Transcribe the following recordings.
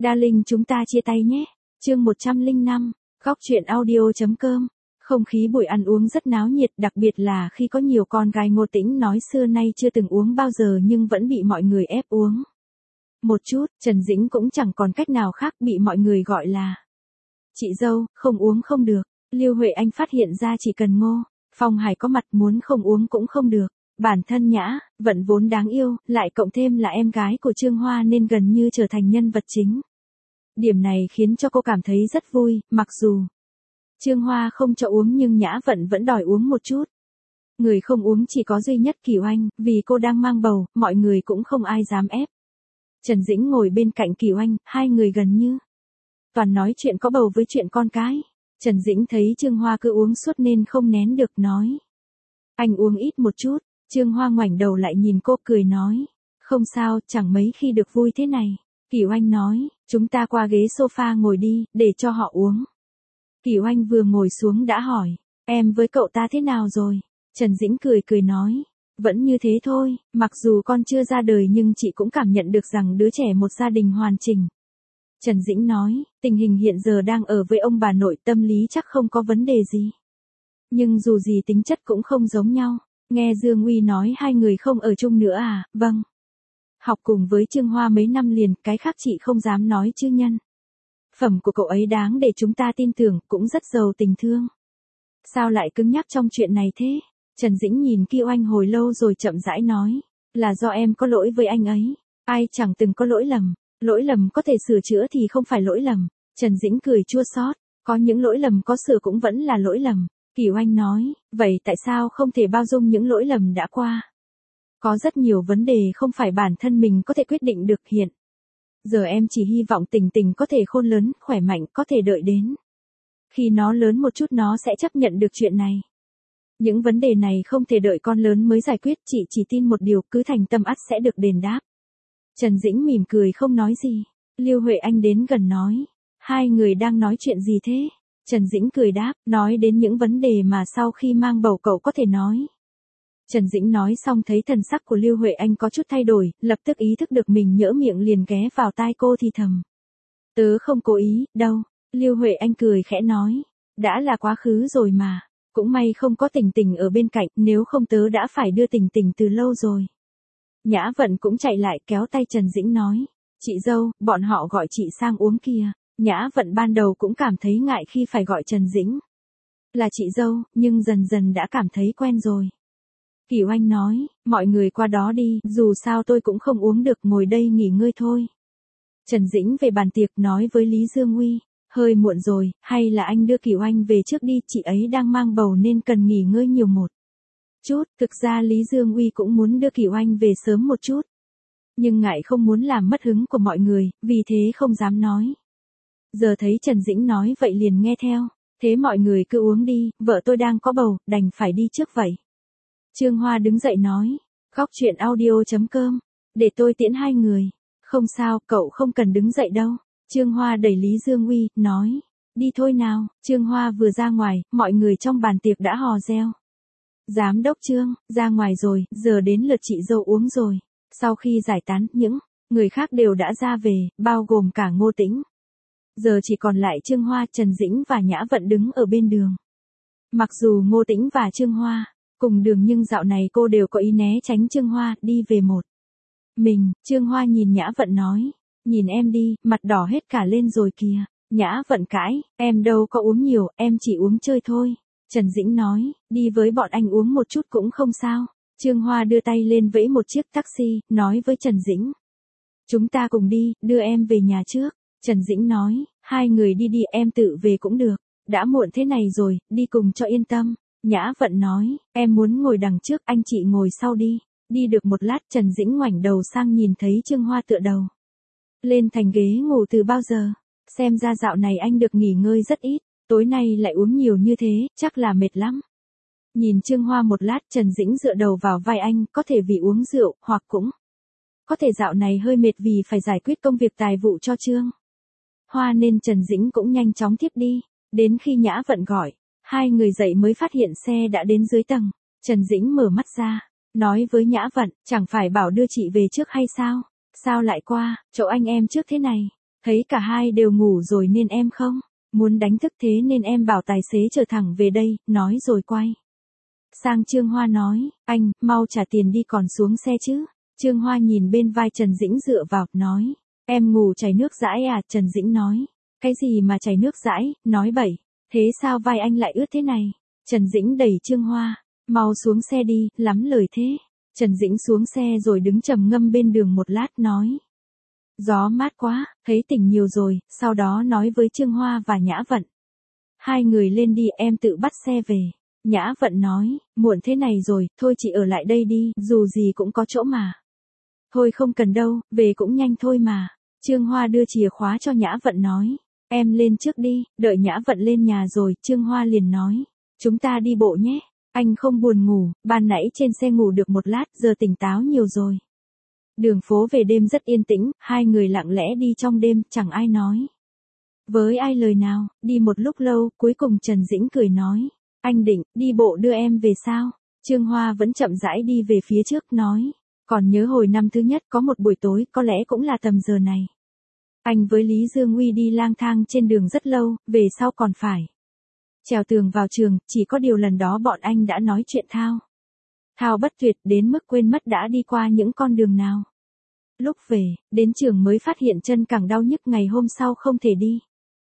Darling, chúng ta chia tay nhé. Chương 105, Góc truyện audio.com. Không khí buổi ăn uống rất náo nhiệt, đặc biệt là khi có nhiều con gái Ngô Tĩnh nói xưa nay chưa từng uống bao giờ nhưng vẫn bị mọi người ép uống. Một chút, Trần Dĩnh cũng chẳng còn cách nào khác, bị mọi người gọi là chị dâu, không uống không được. Lưu Huệ Anh phát hiện ra chỉ cần Ngô Phong Hải có mặt muốn không uống cũng không được. Bản thân Nhã Vận vốn đáng yêu, lại cộng thêm là em gái của Trương Hoa nên gần như trở thành nhân vật chính. Điểm này khiến cho cô cảm thấy rất vui, mặc dù Trương Hoa không cho uống nhưng Nhã Vận vẫn đòi uống một chút. Người không uống chỉ có duy nhất Kiều Anh, vì cô đang mang bầu, mọi người cũng không ai dám ép. Trần Dĩnh ngồi bên cạnh Kiều Anh, hai người gần như toàn nói chuyện có bầu với chuyện con cái. Trần Dĩnh thấy Trương Hoa cứ uống suốt nên không nén được nói: anh uống ít một chút. Trương Hoa ngoảnh đầu lại nhìn cô cười nói: không sao, chẳng mấy khi được vui thế này. Kiều Anh nói: chúng ta qua ghế sofa ngồi đi, để cho họ uống. Kiều Anh vừa ngồi xuống đã hỏi: em với cậu ta thế nào rồi? Trần Dĩnh cười nói: vẫn như thế thôi, mặc dù con chưa ra đời nhưng chị cũng cảm nhận được rằng đứa trẻ một gia đình hoàn chỉnh. Trần Dĩnh nói: tình hình hiện giờ đang ở với ông bà nội, tâm lý chắc không có vấn đề gì. Nhưng dù gì tính chất cũng không giống nhau. Nghe Dương Uy nói hai người không ở chung nữa à? Vâng. Học cùng với Trương Hoa mấy năm liền, cái khác chị không dám nói chứ nhân phẩm của cậu ấy đáng để chúng ta tin tưởng, cũng rất giàu tình thương. Sao lại cứng nhắc trong chuyện này thế? Trần Dĩnh nhìn Kiều Anh hồi lâu rồi chậm rãi nói: là do em có lỗi với anh ấy. Ai chẳng từng có lỗi lầm. Lỗi lầm có thể sửa chữa thì không phải lỗi lầm. Trần Dĩnh cười chua xót: có những lỗi lầm có sửa cũng vẫn là lỗi lầm. Kiều Anh nói: vậy tại sao không thể bao dung những lỗi lầm đã qua? Có rất nhiều vấn đề không phải bản thân mình có thể quyết định được hiện. Giờ em chỉ hy vọng Tình Tình có thể khôn lớn, khỏe mạnh, có thể đợi đến khi nó lớn một chút nó sẽ chấp nhận được chuyện này. Những vấn đề này không thể đợi con lớn mới giải quyết, chị chỉ tin một điều, cứ thành tâm ắt sẽ được đền đáp. Trần Dĩnh mỉm cười không nói gì. Lưu Huệ Anh đến gần nói: hai người đang nói chuyện gì thế? Trần Dĩnh cười đáp: nói đến những vấn đề mà sau khi mang bầu cậu có thể nói. Trần Dĩnh nói xong thấy thần sắc của Lưu Huệ Anh có chút thay đổi, lập tức ý thức được mình nhỡ miệng liền ghé vào tai cô thì thầm: tớ không cố ý, đâu. Lưu Huệ Anh cười khẽ nói: đã là quá khứ rồi mà. Cũng may không có Tình Tình ở bên cạnh, nếu không tớ đã phải đưa Tình Tình từ lâu rồi. Nhã Vận cũng chạy lại kéo tay Trần Dĩnh nói: chị dâu, bọn họ gọi chị sang uống kìa. Nhã Vận ban đầu cũng cảm thấy ngại khi phải gọi Trần Dĩnh là chị dâu, nhưng dần dần đã cảm thấy quen rồi. Kiều Anh nói: mọi người qua đó đi, dù sao tôi cũng không uống được, ngồi đây nghỉ ngơi thôi. Trần Dĩnh về bàn tiệc nói với Lý Dương Uy: hơi muộn rồi, hay là anh đưa Kiều Anh về trước đi, chị ấy đang mang bầu nên cần nghỉ ngơi nhiều một chút. Thực ra Lý Dương Uy cũng muốn đưa Kiều Anh về sớm một chút, nhưng ngại không muốn làm mất hứng của mọi người, vì thế không dám nói. Giờ thấy Trần Dĩnh nói vậy liền nghe theo. Thế mọi người cứ uống đi, vợ tôi đang có bầu, đành phải đi trước vậy. Trương Hoa đứng dậy nói: Góc truyện audio.com, để tôi tiễn hai người. Không sao, cậu không cần đứng dậy đâu. Trương Hoa đẩy Lý Dương Uy, nói: đi thôi nào. Trương Hoa vừa ra ngoài, mọi người trong bàn tiệc đã hò reo: giám đốc Trương, ra ngoài rồi, giờ đến lượt chị dâu uống rồi. Sau khi giải tán, những người khác đều đã ra về, bao gồm cả Ngô Tĩnh. Giờ chỉ còn lại Trương Hoa, Trần Dĩnh và Nhã Vận đứng ở bên đường. Mặc dù Ngô Tĩnh và Trương Hoa cùng đường nhưng dạo này cô đều có ý né tránh Trương Hoa, đi về một mình. Trương Hoa nhìn Nhã Vận nói: nhìn em đi, mặt đỏ hết cả lên rồi kìa. Nhã Vận cãi: em đâu có uống nhiều, em chỉ uống chơi thôi. Trần Dĩnh nói: đi với bọn anh uống một chút cũng không sao. Trương Hoa đưa tay lên vẫy một chiếc taxi, nói với Trần Dĩnh: chúng ta cùng đi, đưa em về nhà trước. Trần Dĩnh nói: hai người đi đi, em tự về cũng được. Đã muộn thế này rồi, đi cùng cho yên tâm. Nhã Vận nói: em muốn ngồi đằng trước, anh chị ngồi sau đi. Đi được một lát, Trần Dĩnh ngoảnh đầu sang nhìn thấy Trương Hoa tựa đầu lên thành ghế ngủ từ bao giờ. Xem ra dạo này anh được nghỉ ngơi rất ít, tối nay lại uống nhiều như thế, chắc là mệt lắm. Nhìn Trương Hoa một lát, Trần Dĩnh dựa đầu vào vai anh, có thể vì uống rượu, hoặc cũng có thể dạo này hơi mệt vì phải giải quyết công việc tài vụ cho Trương Hoa nên Trần Dĩnh cũng nhanh chóng tiếp đi. Đến khi Nhã Vận gọi, hai người dậy mới phát hiện xe đã đến dưới tầng. Trần Dĩnh mở mắt ra, nói với Nhã Vận: chẳng phải bảo đưa chị về trước hay sao? Sao lại qua chỗ anh em trước thế này? Thấy cả hai đều ngủ rồi nên em không muốn đánh thức thế nên em bảo tài xế chở thẳng về đây, nói rồi quay sang Trương Hoa nói, anh, mau trả tiền đi còn xuống xe chứ. Trương Hoa nhìn bên vai Trần Dĩnh dựa vào, nói, em ngủ chảy nước dãi à, Trần Dĩnh nói, cái gì mà chảy nước dãi, nói bậy, thế sao vai anh lại ướt thế này? Trần Dĩnh đẩy Trương Hoa, mau xuống xe đi, lắm lời thế. Trần Dĩnh xuống xe rồi đứng trầm ngâm bên đường một lát nói, gió mát quá, thấy tỉnh nhiều rồi, sau đó nói với Trương Hoa và Nhã Vận. Hai người lên đi, em tự bắt xe về. Nhã Vận nói, muộn thế này rồi, thôi chị ở lại đây đi, dù gì cũng có chỗ mà. Thôi không cần đâu, về cũng nhanh thôi mà. Trương Hoa đưa chìa khóa cho Nhã Vận nói, em lên trước đi, đợi Nhã Vận lên nhà rồi, Trương Hoa liền nói, chúng ta đi bộ nhé. Anh không buồn ngủ, ban nãy trên xe ngủ được một lát, giờ tỉnh táo nhiều rồi. Đường phố về đêm rất yên tĩnh, hai người lặng lẽ đi trong đêm, chẳng ai nói với ai lời nào, đi một lúc lâu, cuối cùng Trần Dĩnh cười nói, anh định đi bộ đưa em về sao? Trương Hoa vẫn chậm rãi đi về phía trước nói, còn nhớ hồi năm thứ nhất có một buổi tối, có lẽ cũng là tầm giờ này. Anh với Lý Dương Uy đi lang thang trên đường rất lâu, về sau còn phải trèo tường vào trường, chỉ có điều lần đó bọn anh đã nói chuyện thao thao bất tuyệt đến mức quên mất đã đi qua những con đường nào. Lúc về, đến trường mới phát hiện chân càng đau nhức, ngày hôm sau không thể đi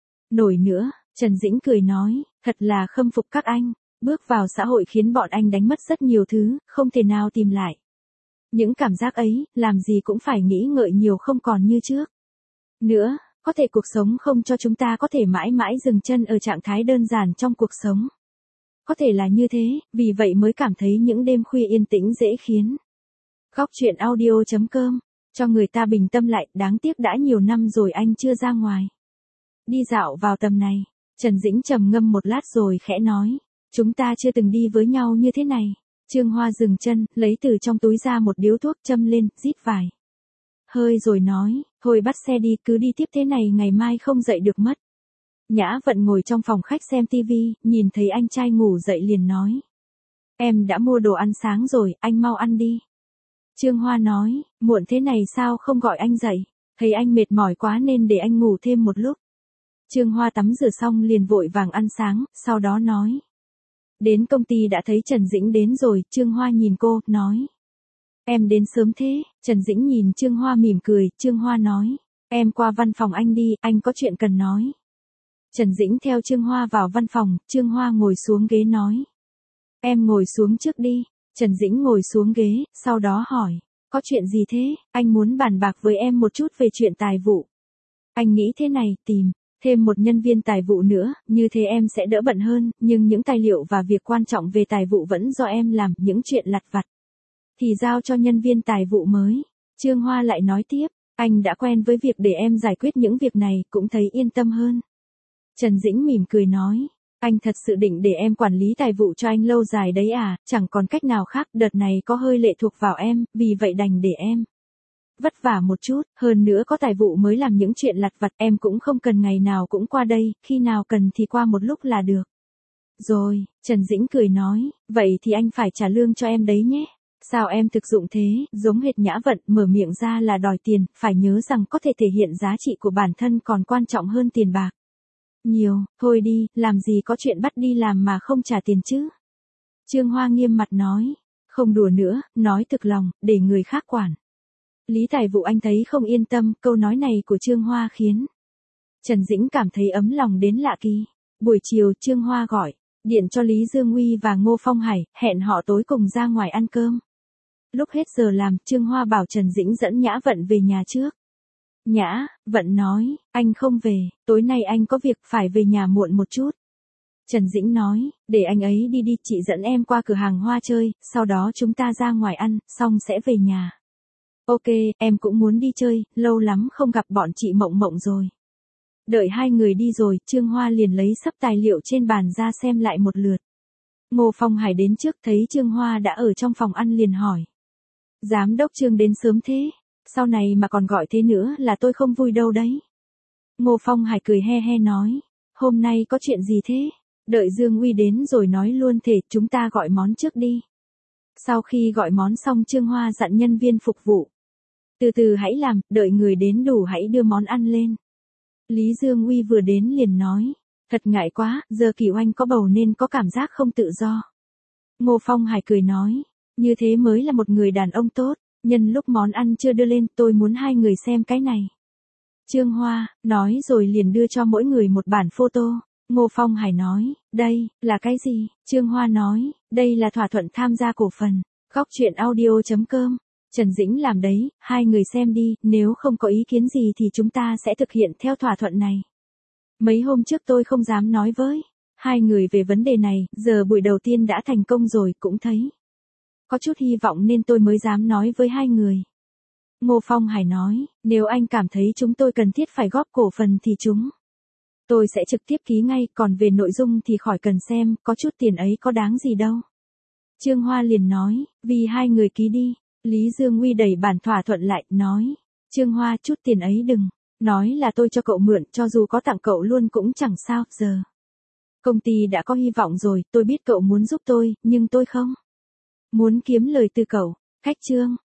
nổi nữa. Trần Dĩnh cười nói, thật là khâm phục các anh, bước vào xã hội khiến bọn anh đánh mất rất nhiều thứ, không thể nào tìm lại những cảm giác ấy, làm gì cũng phải nghĩ ngợi nhiều, không còn như trước nữa. Có thể cuộc sống không cho chúng ta có thể mãi mãi dừng chân ở trạng thái đơn giản trong cuộc sống. Có thể là như thế, vì vậy mới cảm thấy những đêm khuya yên tĩnh dễ khiến. Góc truyện audio.com, cho người ta bình tâm lại, đáng tiếc đã nhiều năm rồi anh chưa ra ngoài đi dạo vào tầm này. Trần Dĩnh trầm ngâm một lát rồi khẽ nói, chúng ta chưa từng đi với nhau như thế này. Trương Hoa dừng chân, lấy từ trong túi ra một điếu thuốc châm lên, rít vài hơi rồi nói, thôi bắt xe đi, cứ đi tiếp thế này ngày mai không dậy được mất. Nhã Vận ngồi trong phòng khách xem tivi, nhìn thấy anh trai ngủ dậy liền nói, em đã mua đồ ăn sáng rồi, anh mau ăn đi. Trương Hoa nói, muộn thế này sao không gọi anh dậy, thấy anh mệt mỏi quá nên để anh ngủ thêm một lúc. Trương Hoa tắm rửa xong liền vội vàng ăn sáng, sau đó nói, đến công ty đã thấy Trần Dĩnh đến rồi. Trương Hoa nhìn cô, nói, em đến sớm thế. Trần Dĩnh nhìn Trương Hoa mỉm cười. Trương Hoa nói, em qua văn phòng anh đi, anh có chuyện cần nói. Trần Dĩnh theo Trương Hoa vào văn phòng. Trương Hoa ngồi xuống ghế nói, em ngồi xuống trước đi. Trần Dĩnh ngồi xuống ghế, sau đó hỏi, có chuyện gì thế? Anh muốn bàn bạc với em một chút về chuyện tài vụ. Anh nghĩ thế này, tìm thêm một nhân viên tài vụ nữa, như thế em sẽ đỡ bận hơn, nhưng những tài liệu và việc quan trọng về tài vụ vẫn do em làm, những chuyện lặt vặt thì giao cho nhân viên tài vụ mới. Trương Hoa lại nói tiếp, anh đã quen với việc để em giải quyết những việc này, cũng thấy yên tâm hơn. Trần Dĩnh mỉm cười nói, anh thật sự định để em quản lý tài vụ cho anh lâu dài đấy à? Chẳng còn cách nào khác, đợt này có hơi lệ thuộc vào em, vì vậy đành để em vất vả một chút, hơn nữa có tài vụ mới làm những chuyện lặt vặt, em cũng không cần ngày nào cũng qua đây, khi nào cần thì qua một lúc là được. Rồi, Trần Dĩnh cười nói, vậy thì anh phải trả lương cho em đấy nhé. Sao em thực dụng thế, giống hệt Nhã Vận, mở miệng ra là đòi tiền, phải nhớ rằng có thể thể hiện giá trị của bản thân còn quan trọng hơn tiền bạc nhiều. Thôi đi, làm gì có chuyện bắt đi làm mà không trả tiền chứ. Trương Hoa nghiêm mặt nói, không đùa nữa, nói thực lòng, để người khác quản lý tài vụ. Anh thấy không yên tâm. Câu nói này của Trương Hoa khiến Trần Dĩnh cảm thấy ấm lòng đến lạ kỳ. Buổi chiều Trương Hoa gọi điện cho Lý Dương Uy và Ngô Phong Hải, hẹn họ tối cùng ra ngoài ăn cơm. Lúc hết giờ làm, Trương Hoa bảo Trần Dĩnh dẫn Nhã Vận về nhà trước. Nhã Vận nói, anh không về, tối nay anh có việc phải về nhà muộn một chút. Trần Dĩnh nói, để anh ấy đi đi, chị dẫn em qua cửa hàng hoa chơi, sau đó chúng ta ra ngoài ăn, xong sẽ về nhà. Ok, em cũng muốn đi chơi, lâu lắm không gặp bọn chị Mộng Mộng rồi. Đợi hai người đi rồi, Trương Hoa liền lấy sắp tài liệu trên bàn ra xem lại một lượt. Ngô Phong Hải đến trước thấy Trương Hoa đã ở trong phòng ăn liền hỏi. Giám đốc Trương đến sớm thế, sau này mà còn gọi thế nữa là tôi không vui đâu đấy. Ngô Phong Hải cười he he nói, hôm nay có chuyện gì thế? Đợi Dương Uy đến rồi nói luôn, thể chúng ta gọi món trước đi. Sau khi gọi món xong, Trương Hoa dặn nhân viên phục vụ, từ từ hãy làm, đợi người đến đủ hãy đưa món ăn lên. Lý Dương Uy vừa đến liền nói. Thật ngại quá, giờ Kỳ Oanh có bầu nên có cảm giác không tự do. Ngô Phong Hải cười nói. Như thế mới là một người đàn ông tốt. Nhân lúc món ăn chưa đưa lên tôi muốn hai người xem cái này. Trương Hoa, nói rồi liền đưa cho mỗi người một bản photo. Ngô Phong Hải nói, đây, là cái gì? Trương Hoa nói, đây là thỏa thuận tham gia cổ phần. Góc chuyện audio.com. Trần Dĩnh làm đấy, hai người xem đi, nếu không có ý kiến gì thì chúng ta sẽ thực hiện theo thỏa thuận này. Mấy hôm trước tôi không dám nói với hai người về vấn đề này, giờ buổi đầu tiên đã thành công rồi, cũng thấy có chút hy vọng nên tôi mới dám nói với hai người. Ngô Phong Hải nói, nếu anh cảm thấy chúng tôi cần thiết phải góp cổ phần thì tôi sẽ trực tiếp ký ngay, còn về nội dung thì khỏi cần xem, có chút tiền ấy có đáng gì đâu. Trương Hoa liền nói, vì hai người ký đi. Lý Dương Uy đẩy bản thỏa thuận lại, nói, Trương Hoa chút tiền ấy đừng, nói là tôi cho cậu mượn, cho dù có tặng cậu luôn cũng chẳng sao, giờ công ty đã có hy vọng rồi, tôi biết cậu muốn giúp tôi, nhưng tôi không muốn kiếm lời từ cậu. Khách Trương